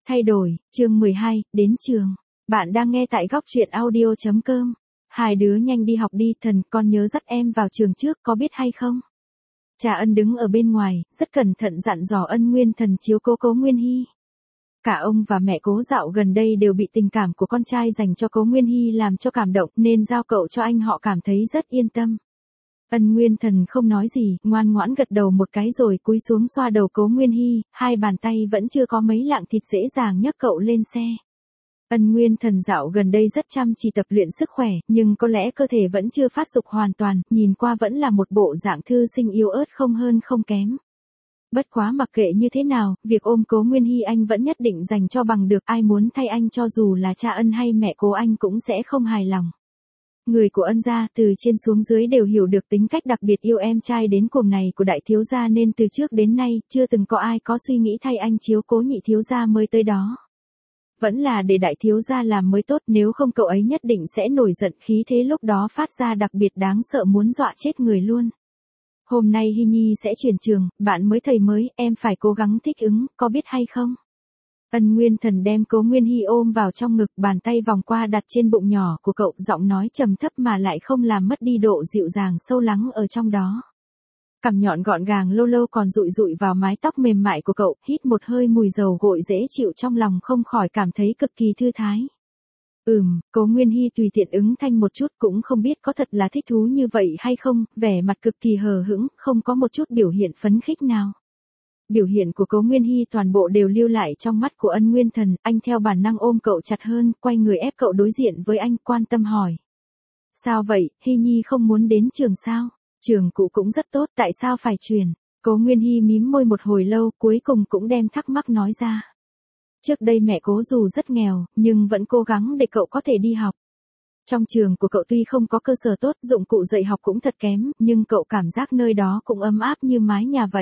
Thay đổi, chương 12, đến trường. Bạn đang nghe tại góc truyện audio.com. Hai đứa nhanh đi học đi, thần, con nhớ dắt em vào trường trước, có biết hay không? Cha Ân đứng ở bên ngoài, rất cẩn thận dặn dò Ân Nguyên Thần chiếu cố Cố Nguyên Hy. Cả ông và mẹ Cố Dạo gần đây đều bị tình cảm của con trai dành cho Cố Nguyên Hy làm cho cảm động, nên giao cậu cho anh họ cảm thấy rất yên tâm. Ân Nguyên Thần không nói gì, ngoan ngoãn gật đầu một cái rồi cúi xuống xoa đầu Cố Nguyên Hy, hai bàn tay vẫn chưa có mấy lạng thịt dễ dàng nhấc cậu lên xe. Ân Nguyên Thần dạo gần đây rất chăm chỉ tập luyện sức khỏe, nhưng có lẽ cơ thể vẫn chưa phát dục hoàn toàn, nhìn qua vẫn là một bộ dạng thư sinh yếu ớt không hơn không kém. Bất quá mặc kệ như thế nào, việc ôm Cố Nguyên Hy anh vẫn nhất định dành cho bằng được, ai muốn thay anh cho dù là cha Ân hay mẹ Cố anh cũng sẽ không hài lòng. Người của Ân gia từ trên xuống dưới đều hiểu được tính cách đặc biệt yêu em trai đến cuồng này của đại thiếu gia, nên từ trước đến nay chưa từng có ai có suy nghĩ thay anh chiếu cố nhị thiếu gia mới tới đó. Vẫn là để đại thiếu gia làm mới tốt, nếu không cậu ấy nhất định sẽ nổi giận, khí thế lúc đó phát ra đặc biệt đáng sợ, muốn dọa chết người luôn. Hôm nay Hy Nhi sẽ chuyển trường, bạn mới thầy mới, em phải cố gắng thích ứng, có biết hay không? Ân Nguyên Thần đem Cố Nguyên Hy ôm vào trong ngực, bàn tay vòng qua đặt trên bụng nhỏ của cậu, giọng nói trầm thấp mà lại không làm mất đi độ dịu dàng sâu lắng ở trong đó. Cằm nhọn gọn gàng lâu lâu còn dụi dụi vào mái tóc mềm mại của cậu, hít một hơi mùi dầu gội dễ chịu, trong lòng không khỏi cảm thấy cực kỳ thư thái. Cố Nguyên Hy tùy tiện ứng thanh một chút, cũng không biết có thật là thích thú như vậy hay không, vẻ mặt cực kỳ hờ hững, không có một chút biểu hiện phấn khích nào. Biểu hiện của Cố Nguyên Hy toàn bộ đều lưu lại trong mắt của Ân Nguyên Thần, anh theo bản năng ôm cậu chặt hơn, quay người ép cậu đối diện với anh, quan tâm hỏi. Sao vậy, Hy Nhi không muốn đến trường sao? Trường cũ cũng rất tốt, tại sao phải chuyển? Cố Nguyên Hy mím môi một hồi lâu, cuối cùng cũng đem thắc mắc nói ra. Trước đây mẹ Cố dù rất nghèo, nhưng vẫn cố gắng để cậu có thể đi học. Trong trường của cậu tuy không có cơ sở tốt, dụng cụ dạy học cũng thật kém, nhưng cậu cảm giác nơi đó cũng ấm áp như mái nhà vậy.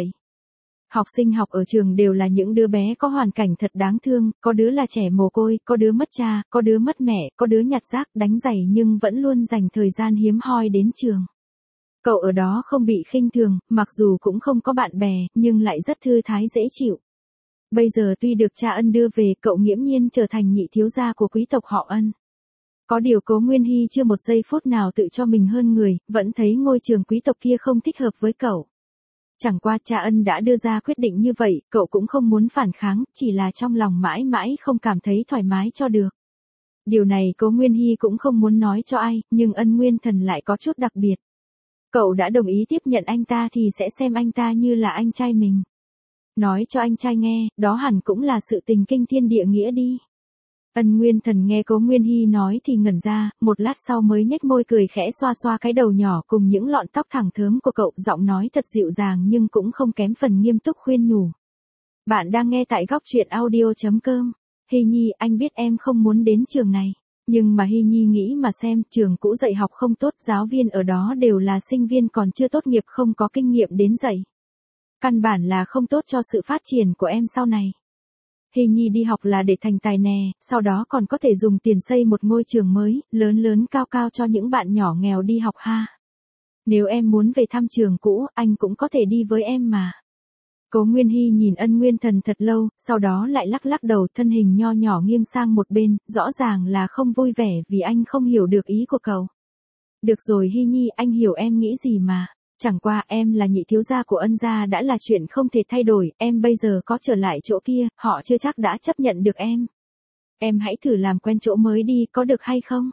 Học sinh học ở trường đều là những đứa bé có hoàn cảnh thật đáng thương, có đứa là trẻ mồ côi, có đứa mất cha, có đứa mất mẹ, có đứa nhặt rác đánh giày nhưng vẫn luôn dành thời gian hiếm hoi đến trường. Cậu ở đó không bị khinh thường, mặc dù cũng không có bạn bè, nhưng lại rất thư thái dễ chịu. Bây giờ tuy được cha Ân đưa về, cậu nghiễm nhiên trở thành nhị thiếu gia của quý tộc họ Ân. Có điều Cố Nguyên Hy chưa một giây phút nào tự cho mình hơn người, vẫn thấy ngôi trường quý tộc kia không thích hợp với cậu. Chẳng qua cha Ân đã đưa ra quyết định như vậy, cậu cũng không muốn phản kháng, chỉ là trong lòng mãi mãi không cảm thấy thoải mái cho được. Điều này Cố Nguyên Hy cũng không muốn nói cho ai, nhưng Ân Nguyên Thần lại có chút đặc biệt. Cậu đã đồng ý tiếp nhận anh ta thì sẽ xem anh ta như là anh trai mình. Nói cho anh trai nghe, đó hẳn cũng là sự tình kinh thiên địa nghĩa đi. Ân Nguyên Thần nghe Cố Nguyên Hy nói thì ngẩn ra, một lát sau mới nhếch môi cười khẽ, xoa xoa cái đầu nhỏ cùng những lọn tóc thẳng thớm của cậu, giọng nói thật dịu dàng nhưng cũng không kém phần nghiêm túc khuyên nhủ. Bạn đang nghe tại góc truyện audio.com. Hy Nhi, anh biết em không muốn đến trường này. Nhưng mà Hy Nhi nghĩ mà xem, trường cũ dạy học không tốt, giáo viên ở đó đều là sinh viên còn chưa tốt nghiệp, không có kinh nghiệm đến dạy. Căn bản là không tốt cho sự phát triển của em sau này. Hy Nhi đi học là để thành tài nè, sau đó còn có thể dùng tiền xây một ngôi trường mới, lớn lớn cao cao cho những bạn nhỏ nghèo đi học ha. Nếu em muốn về thăm trường cũ, anh cũng có thể đi với em mà. Cố Nguyên Hy nhìn Ân Nguyên Thần thật lâu, sau đó lại lắc lắc đầu, thân hình nho nhỏ nghiêng sang một bên, rõ ràng là không vui vẻ vì anh không hiểu được ý của cậu. Được rồi Hy Nhi, anh hiểu em nghĩ gì mà. Chẳng qua em là nhị thiếu gia của Ân gia đã là chuyện không thể thay đổi, em bây giờ có trở lại chỗ kia, họ chưa chắc đã chấp nhận được em. Em hãy thử làm quen chỗ mới đi, có được hay không?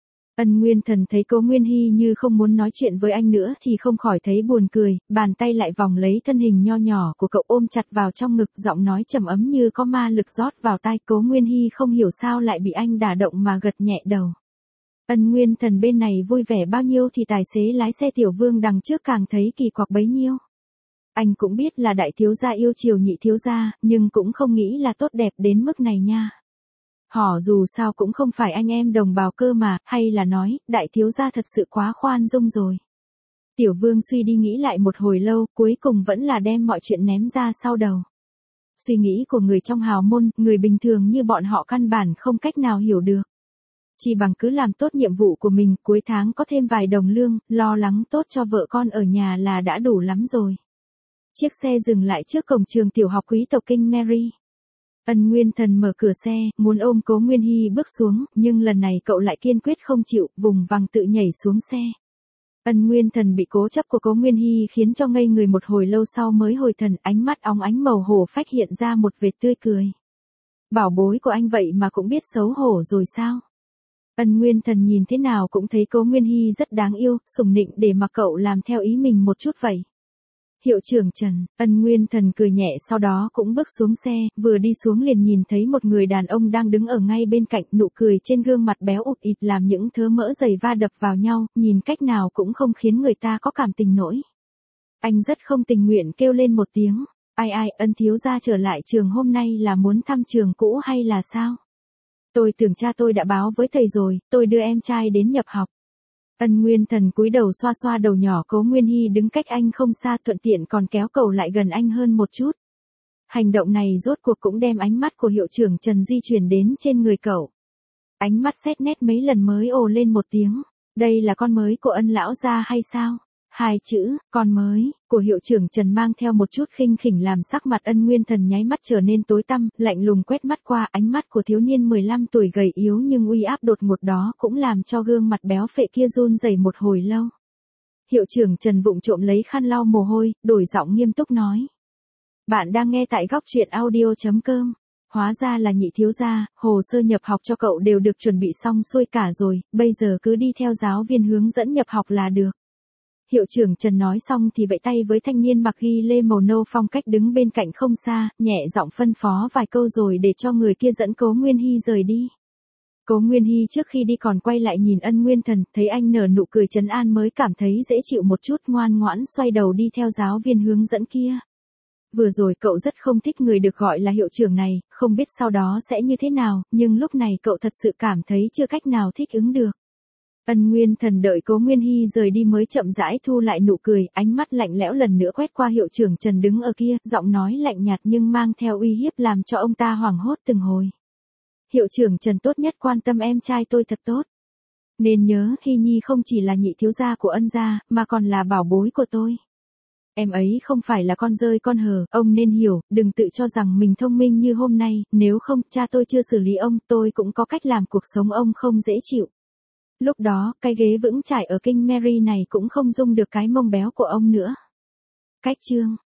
Ân Nguyên Thần thấy Cố Nguyên Hy như không muốn nói chuyện với anh nữa thì không khỏi thấy buồn cười, bàn tay lại vòng lấy thân hình nho nhỏ của cậu ôm chặt vào trong ngực, giọng nói trầm ấm như có ma lực rót vào tai. Cố Nguyên Hy không hiểu sao lại bị anh đả động mà gật nhẹ đầu. Ân Nguyên Thần bên này vui vẻ bao nhiêu thì tài xế lái xe Tiểu Vương đằng trước càng thấy kỳ quặc bấy nhiêu. Anh cũng biết là đại thiếu gia yêu chiều nhị thiếu gia, nhưng cũng không nghĩ là tốt đẹp đến mức này nha. Họ dù sao cũng không phải anh em đồng bào cơ mà, hay là nói, đại thiếu gia thật sự quá khoan dung rồi. Tiểu Vương suy đi nghĩ lại một hồi lâu, cuối cùng vẫn là đem mọi chuyện ném ra sau đầu. Suy nghĩ của người trong hào môn, người bình thường như bọn họ căn bản không cách nào hiểu được. Chỉ bằng cứ làm tốt nhiệm vụ của mình, cuối tháng có thêm vài đồng lương, lo lắng tốt cho vợ con ở nhà là đã đủ lắm rồi. Chiếc xe dừng lại trước cổng trường tiểu học quý tộc King Mary. Ân Nguyên Thần mở cửa xe, muốn ôm Cố Nguyên Hy bước xuống, nhưng lần này cậu lại kiên quyết không chịu, vùng vằng tự nhảy xuống xe. Ân Nguyên Thần bị cố chấp của Cố Nguyên Hy khiến cho ngây người một hồi lâu sau mới hồi thần, ánh mắt óng ánh màu hổ phách hiện ra một vệt tươi cười. Bảo bối của anh vậy mà cũng biết xấu hổ rồi sao? Ân Nguyên Thần nhìn thế nào cũng thấy Cố Nguyên Hy rất đáng yêu, sủng nịnh để mà cậu làm theo ý mình một chút vậy. Hiệu trưởng Trần, Ân Nguyên Thần cười nhẹ sau đó cũng bước xuống xe, vừa đi xuống liền nhìn thấy một người đàn ông đang đứng ở ngay bên cạnh, nụ cười trên gương mặt béo ụt ịt làm những thớ mỡ dày va đập vào nhau, nhìn cách nào cũng không khiến người ta có cảm tình nổi. Anh rất không tình nguyện kêu lên một tiếng, ai, Ân thiếu gia trở lại trường hôm nay là muốn thăm trường cũ hay là sao? Tôi tưởng cha tôi đã báo với thầy rồi, tôi đưa em trai đến nhập học. Ân Nguyên Thần cúi đầu xoa xoa đầu nhỏ Cố Nguyên Hy đứng cách anh không xa, thuận tiện còn kéo cậu lại gần anh hơn một chút. Hành động này rốt cuộc cũng đem ánh mắt của hiệu trưởng Trần di chuyển đến trên người cậu. Ánh mắt xét nét mấy lần mới ồ lên một tiếng. Đây là con mới của Ân lão gia hay sao? Hai chữ, con mới, của hiệu trưởng Trần mang theo một chút khinh khỉnh làm sắc mặt Ân Nguyên Thần nháy mắt trở nên tối tăm, lạnh lùng quét mắt qua, ánh mắt của thiếu niên 15 tuổi gầy yếu nhưng uy áp đột ngột đó cũng làm cho gương mặt béo phệ kia run rẩy một hồi lâu. Hiệu trưởng Trần vụng trộm lấy khăn lau mồ hôi, đổi giọng nghiêm túc nói. Bạn đang nghe tại góc truyện audio.com. Hóa ra là Nhị thiếu gia, hồ sơ nhập học cho cậu đều được chuẩn bị xong xuôi cả rồi, bây giờ cứ đi theo giáo viên hướng dẫn nhập học là được. Hiệu trưởng Trần nói xong thì vẫy tay với thanh niên mặc ghi lê màu nâu phong cách đứng bên cạnh không xa, nhẹ giọng phân phó vài câu rồi để cho người kia dẫn Cố Nguyên Hy rời đi. Cố Nguyên Hy trước khi đi còn quay lại nhìn Ân Nguyên Thần, thấy anh nở nụ cười trấn an mới cảm thấy dễ chịu một chút, ngoan ngoãn xoay đầu đi theo giáo viên hướng dẫn kia. Vừa rồi cậu rất không thích người được gọi là hiệu trưởng này, không biết sau đó sẽ như thế nào, nhưng lúc này cậu thật sự cảm thấy chưa cách nào thích ứng được. Ân Nguyên Thần đợi Cố Nguyên Hy rời đi mới chậm rãi thu lại nụ cười, ánh mắt lạnh lẽo lần nữa quét qua hiệu trưởng Trần đứng ở kia, giọng nói lạnh nhạt nhưng mang theo uy hiếp làm cho ông ta hoảng hốt từng hồi. Hiệu trưởng Trần tốt nhất quan tâm em trai tôi thật tốt. Nên nhớ, Hy Nhi không chỉ là nhị thiếu gia của Ân gia, mà còn là bảo bối của tôi. Em ấy không phải là con dơi con hờ, ông nên hiểu, đừng tự cho rằng mình thông minh như hôm nay, nếu không, cha tôi chưa xử lý ông, tôi cũng có cách làm cuộc sống ông không dễ chịu. Lúc đó, cái ghế vững chãi ở King Mary này cũng không dung được cái mông béo của ông nữa. Cách chương